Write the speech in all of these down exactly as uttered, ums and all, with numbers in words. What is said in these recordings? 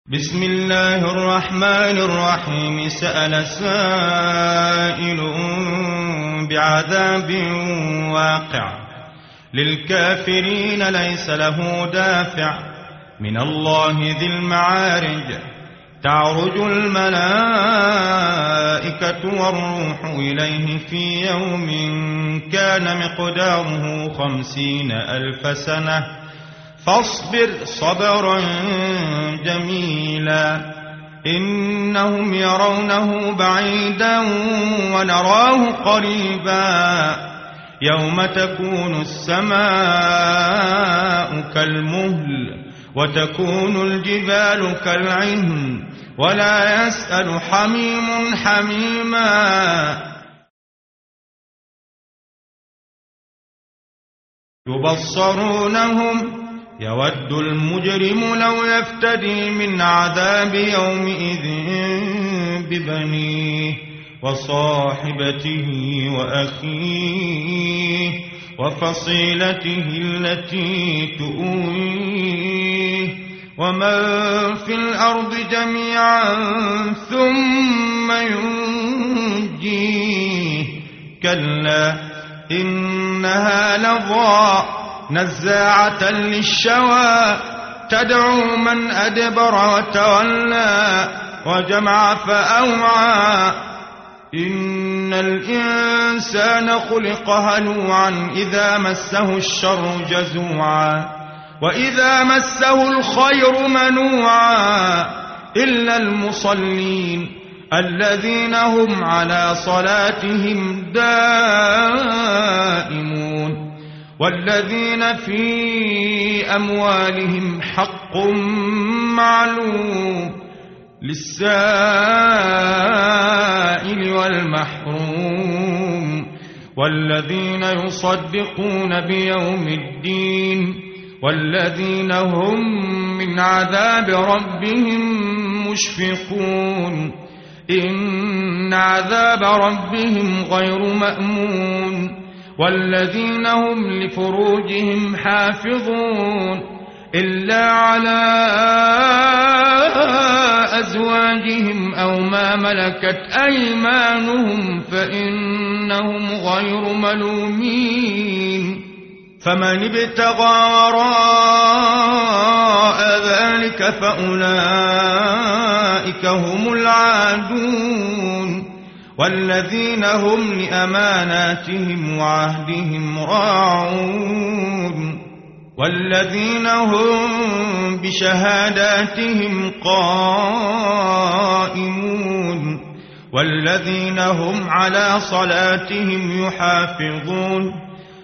بسم الله الرحمن الرحيم. سأل سائل بعذاب واقع للكافرين ليس له دافع من الله ذي المعارج. تعرج الملائكة والروح إليه في يوم كان مقداره خمسين ألف سنة فاصبر صبرا جميلا. إنهم يرونه بعيدا ونراه قريبا. يوم تكون السماء كالمهل وتكون الجبال كالعهن ولا يسأل حميم حميما. يبصرونهم يود المجرم لو يفتدي من عذاب يومئذ ببنيه وصاحبته وأخيه وفصيلته التي تؤويه ومن في الأرض جميعا ثم ينجيه. كلا إنها لظى نزاعة للشوى تدعو من أدبر وتولى وجمع فأوعى. إن الإنسان خلق هلوعا إذا مسه الشر جزوعا وإذا مسه الخير منوعا إلا المصلين الذين هم على صلاتهم دائمون والذين في أموالهم حق معلوم للسائل والمحروم والذين يصدقون بيوم الدين والذين هم من عذاب ربهم مشفقون. إن عذاب ربهم غير مأمون والذين هم لفروجهم حافظون إلا على أزواجهم أو ما ملكت أيمانهم فإنهم غير ملومين. فمن ابتغى وراء ذلك فأولئك هم العادون والذين هم لأماناتهم وعهدهم راعون والذين هم بشهاداتهم قائمون والذين هم على صلاتهم يحافظون.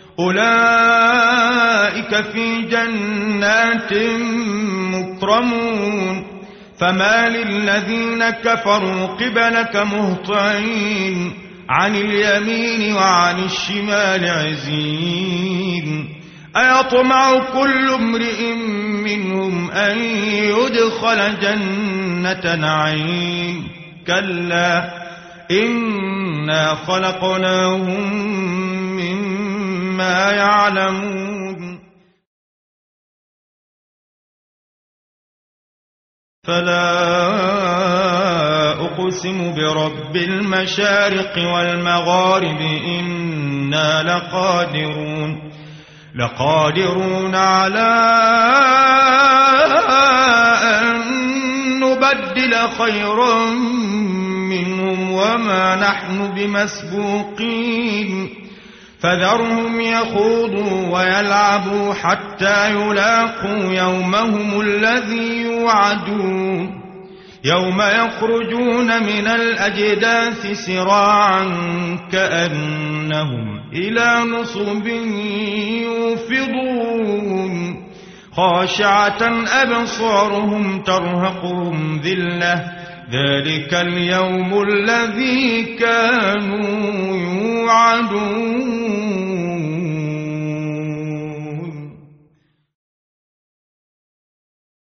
أولئك في جنات مكرمون. فما للذين كفروا قبلك مهطعين عن اليمين وعن الشمال عزين. أيطمع كل امرئ منهم أن يدخل جنة نعيم. كلا إنا خلقناهم مما يعلمون. فلا أقسم برب المشارق والمغارب إنا لقادرون لقادرون على أن نبدل خيرا منهم وما نحن بمسبوقين. فذرهم يخوضوا ويلعبوا حتى يلاقوا يومهم الذي يوعدون. يوم يخرجون من الأجداث سراعا كأنهم إلى نصب يوفضون. خاشعة أبصارهم ترهقهم ذلة ذلك اليوم الذي كانوا يوعدون.